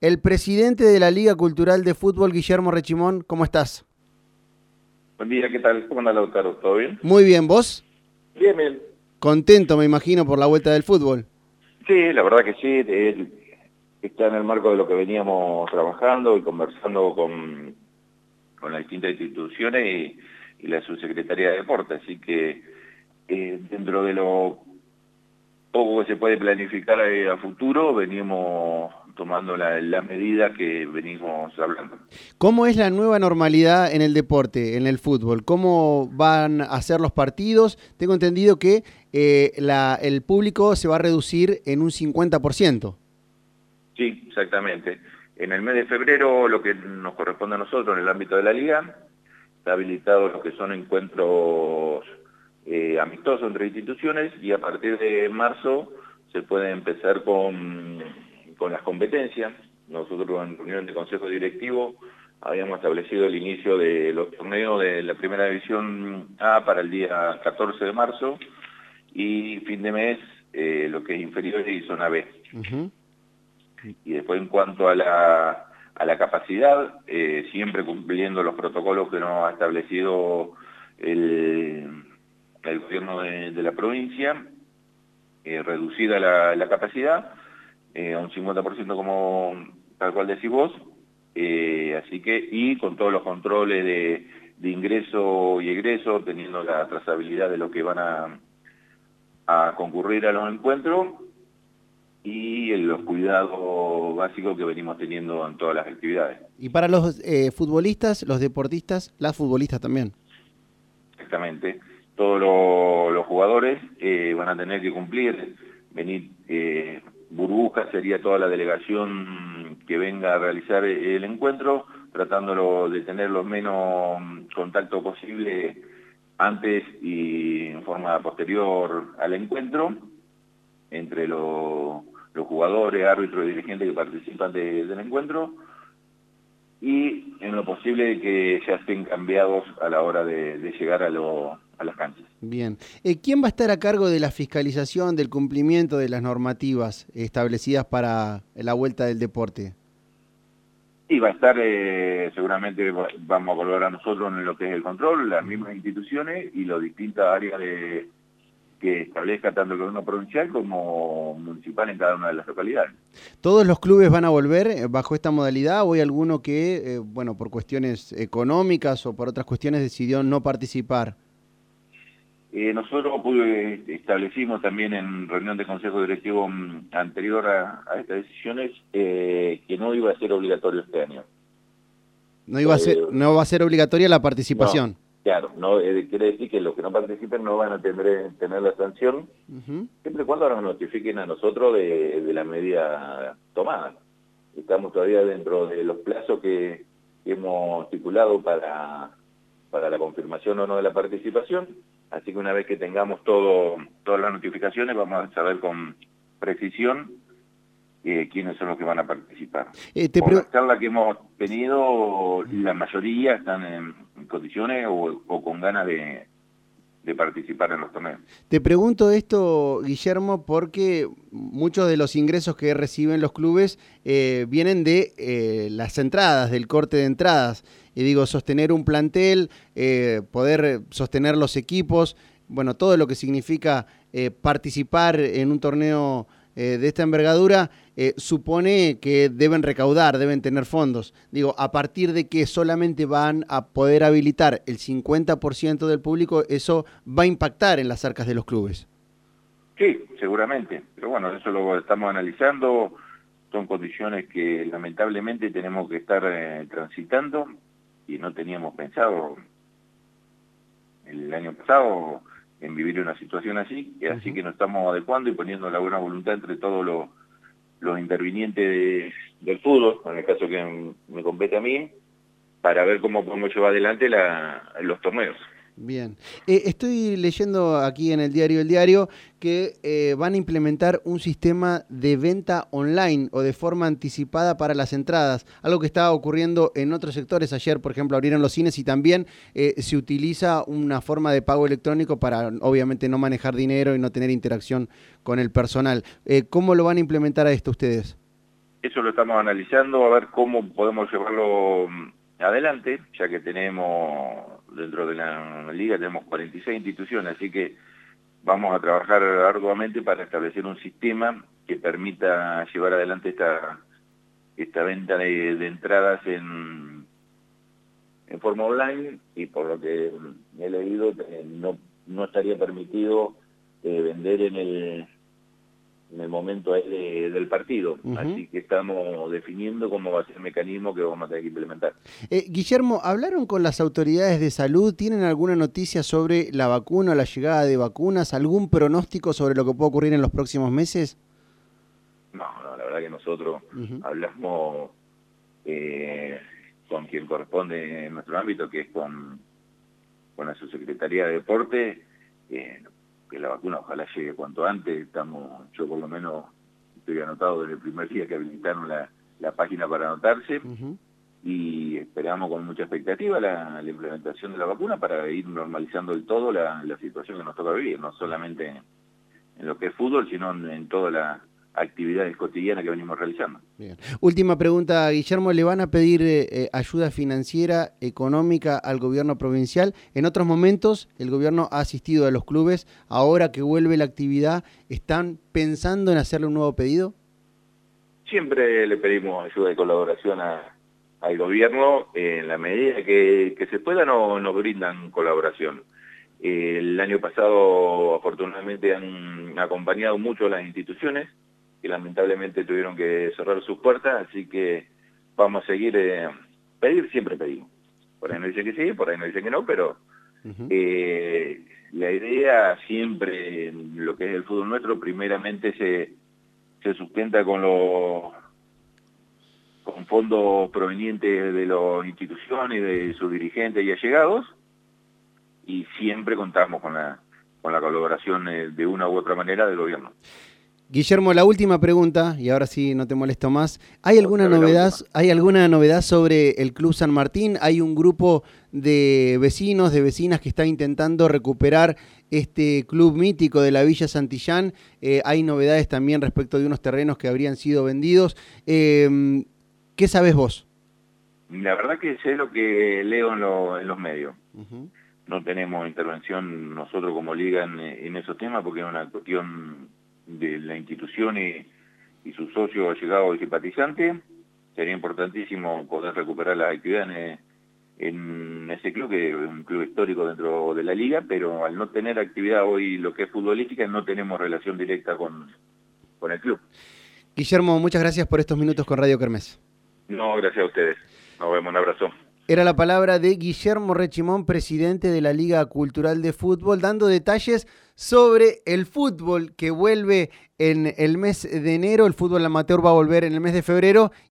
El presidente de la Liga Cultural de Fútbol, Guillermo Rechimón, ¿cómo estás? Buen día, ¿qué tal? ¿Cómo anda Lautaro? ¿Todo bien? Muy bien, ¿vos? Bien, bien. Contento, me imagino, por la vuelta del fútbol. Sí, la verdad que sí. Está en el marco de lo que veníamos trabajando y conversando con las distintas instituciones y la subsecretaría de Deporte. Así que dentro de lo poco que se puede planificar a futuro, venimos tomando las medidas que venimos hablando. ¿Cómo es la nueva normalidad en el deporte, en el fútbol? ¿Cómo van a ser los partidos? Tengo entendido que el público se va a reducir en un 50%. Sí, exactamente. En el mes de febrero, lo que nos corresponde a nosotros en el ámbito de la liga, está habilitado lo que son encuentros amistosos entre instituciones, y a partir de marzo se puede empezar con las competencias. Nosotros en reunión de consejo directivo habíamos establecido el inicio de los torneos de la primera división A para el día 14 de marzo y fin de mes lo que es inferior y zona B. Uh-huh. Y después en cuanto a la capacidad, siempre cumpliendo los protocolos que nos ha establecido el gobierno de la provincia, reducida la capacidad a un 50% como tal cual decís vos, así que, y con todos los controles de ingreso y egreso, teniendo la trazabilidad de los que van a concurrir a los encuentros, y los cuidados básicos que venimos teniendo en todas las actividades. Y para los futbolistas, los deportistas, las futbolistas también. Exactamente. Todos los jugadores van a tener que cumplir, venir, Burbuja sería toda la delegación que venga a realizar el encuentro, tratándolo de tener lo menos contacto posible antes y en forma posterior al encuentro, entre los jugadores, árbitros y dirigentes que participan del encuentro, y en lo posible que ya estén cambiados a la hora de llegar a las canchas. Bien. ¿Quién va a estar a cargo de la fiscalización, del cumplimiento de las normativas establecidas para la vuelta del deporte? Y va a estar, seguramente vamos a colaborar nosotros en lo que es el control, las mismas instituciones y las distintas áreas que establezca tanto el gobierno provincial como municipal en cada una de las localidades. ¿Todos los clubes van a volver bajo esta modalidad o hay alguno que, bueno, por cuestiones económicas o por otras cuestiones decidió no participar? Nosotros establecimos también en reunión de consejo directivo anterior a estas decisiones que no iba a ser obligatorio este año. No va a ser obligatoria la participación. No, claro, no, quiere decir que los que no participen no van a tener la sanción, siempre y cuando nos notifiquen a nosotros de la medida tomada. Estamos todavía dentro de los plazos que hemos estipulado para la confirmación o no de la participación, así que una vez que tengamos todas las notificaciones vamos a saber con precisión quiénes son los que van a participar. Por la charla que hemos tenido, la mayoría están en condiciones o con ganas de participar en los torneos. Te pregunto esto, Guillermo, porque muchos de los ingresos que reciben los clubes vienen de las entradas, del corte de entradas. Y digo, sostener un plantel, poder sostener los equipos, bueno, todo lo que significa participar en un torneo de esta envergadura, supone que deben recaudar, deben tener fondos. Digo, a partir de que solamente van a poder habilitar el 50% del público, eso va a impactar en las arcas de los clubes. Sí, seguramente, pero bueno, eso lo estamos analizando, son condiciones que lamentablemente tenemos que estar transitando y no teníamos pensado el año pasado en vivir una situación así, así que nos estamos adecuando y poniendo la buena voluntad entre todos los intervinientes del fútbol, en el caso que me compete a mí, para ver cómo podemos llevar adelante los torneos. Bien. Estoy leyendo aquí en el diario El Diario que van a implementar un sistema de venta online o de forma anticipada para las entradas, algo que estaba ocurriendo en otros sectores. Ayer, por ejemplo, abrieron los cines y también se utiliza una forma de pago electrónico para, obviamente, no manejar dinero y no tener interacción con el personal. ¿Cómo lo van a implementar a esto ustedes? Eso lo estamos analizando, a ver cómo podemos llevarlo adelante, ya que tenemos, dentro de la liga tenemos 46 instituciones, así que vamos a trabajar arduamente para establecer un sistema que permita llevar adelante esta venta de entradas en forma online, y por lo que he leído no estaría permitido vender en el momento ahí del partido. Así que estamos definiendo cómo va a ser el mecanismo que vamos a tener que implementar. Guillermo, ¿hablaron con las autoridades de salud? ¿Tienen alguna noticia sobre la vacuna o la llegada de vacunas? ¿Algún pronóstico sobre lo que puede ocurrir en los próximos meses? No, la verdad que nosotros hablamos con quien corresponde en nuestro ámbito, que es con la Subsecretaría de Deporte, que la vacuna ojalá llegue cuanto antes. Yo por lo menos estoy anotado desde el primer día que habilitaron la página para anotarse, y esperamos con mucha expectativa la implementación de la vacuna para ir normalizando del todo la situación que nos toca vivir, no solamente en lo que es fútbol, sino en toda la actividades cotidianas que venimos realizando. Bien. Última pregunta, Guillermo, ¿le van a pedir ayuda financiera, económica al gobierno provincial? En otros momentos el gobierno ha asistido a los clubes, ahora que vuelve la actividad, ¿están pensando en hacerle un nuevo pedido? Siempre le pedimos ayuda y colaboración al gobierno, en la medida que se pueda nos brindan colaboración. El año pasado afortunadamente han acompañado mucho a las instituciones, que lamentablemente tuvieron que cerrar sus puertas, así que vamos a seguir, pedir siempre pedimos. Por ahí nos dicen que sí, por ahí nos dicen que no, pero la idea siempre en lo que es el fútbol nuestro, primeramente se sustenta con fondos provenientes de las instituciones, de sus dirigentes y allegados, y siempre contamos con la colaboración de una u otra manera del gobierno. Guillermo, la última pregunta, y ahora sí no te molesto más. ¿Hay alguna novedad sobre el Club San Martín? ¿Hay un grupo de vecinos, de vecinas que está intentando recuperar este club mítico de la Villa Santillán? Hay novedades también respecto de unos terrenos que habrían sido vendidos. ¿Qué sabés vos? La verdad que sé lo que leo en los medios. No tenemos intervención nosotros como liga en esos temas, porque es una cuestión de la institución y sus socios allegados y simpatizantes. Sería importantísimo poder recuperar las actividades en ese club, que es un club histórico dentro de la liga, pero al no tener actividad hoy lo que es futbolística, no tenemos relación directa con el club. Guillermo, muchas gracias por estos minutos con Radio Kermés. No, gracias a ustedes. Nos vemos, un abrazo. Era la palabra de Guillermo Rechimón, presidente de la Liga Cultural de Fútbol, dando detalles sobre el fútbol que vuelve en el mes de enero. El fútbol amateur va a volver en el mes de febrero